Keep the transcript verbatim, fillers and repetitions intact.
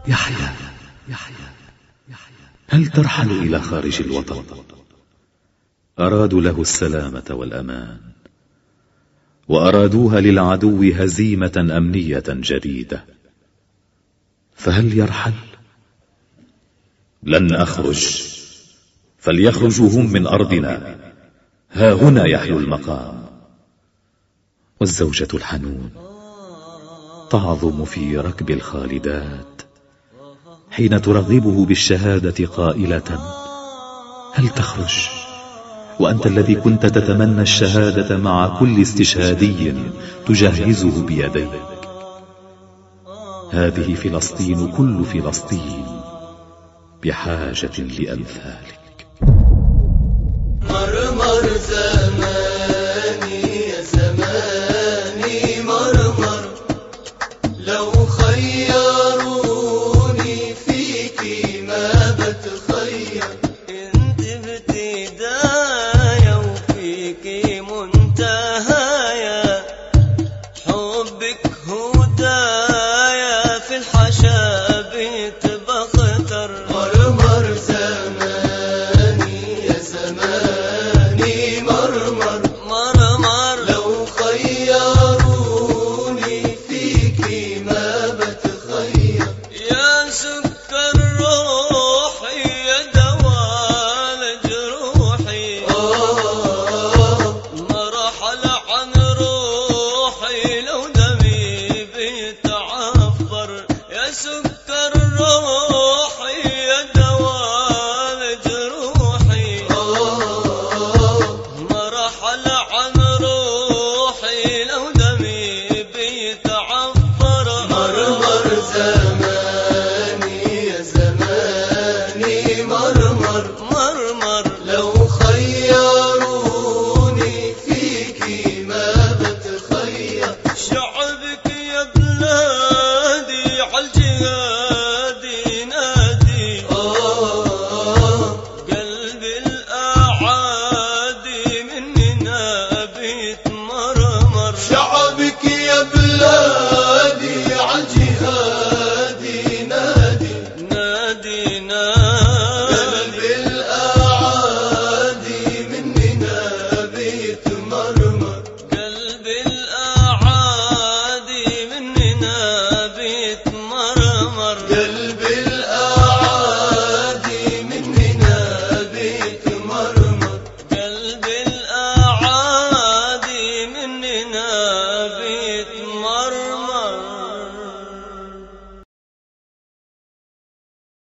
يحيى هل ترحل إلى خارج الوطن؟ أرادوا له السلامة والأمان، وأرادوها للعدو هزيمة أمنية جديدة، فهل يرحل؟ لن أخرج، فليخرجوا هم من أرضنا، ها هنا يحلو المقام. والزوجة الحنون تعظم في ركب الخالدات حين ترغبه بالشهادة قائلة: هل تخرج وأنت الذي كنت تتمنى الشهادة مع كل استشهادي تجهزه بيديك؟ هذه فلسطين، كل فلسطين بحاجة لأمثالك. مرمر زماني يا زماني مرمر، لو خيروني فيكي ما بتخير. انت ابتدايا وفيكي منتهايا، حبك هدايا في الحشا بتبختر. مرمر زماني يا زماني مرمر مرمر، لو خيروني فيكي ما بتخير. يا سكر روحي يا دوال جروحي، ما رحل عن روحي لو دمي بيتعفر. يا سكر روحي يا دوال جروحي، ما رحل عن روحي لو دمي بيتعفر. مرمر زماني يا زماني مرمر مرمر، لو خيروني فيكي ما بتخير. شعبك يا بلادي عالجهاد ينادي، قلب الأعادي مننا بيتمرمر. شعبك يا بلادي عالجهاد ينادي، نادي نادي، قلب الأعادي مننا بيتمرمر. قلب الأعادي مننا بيتمرمر.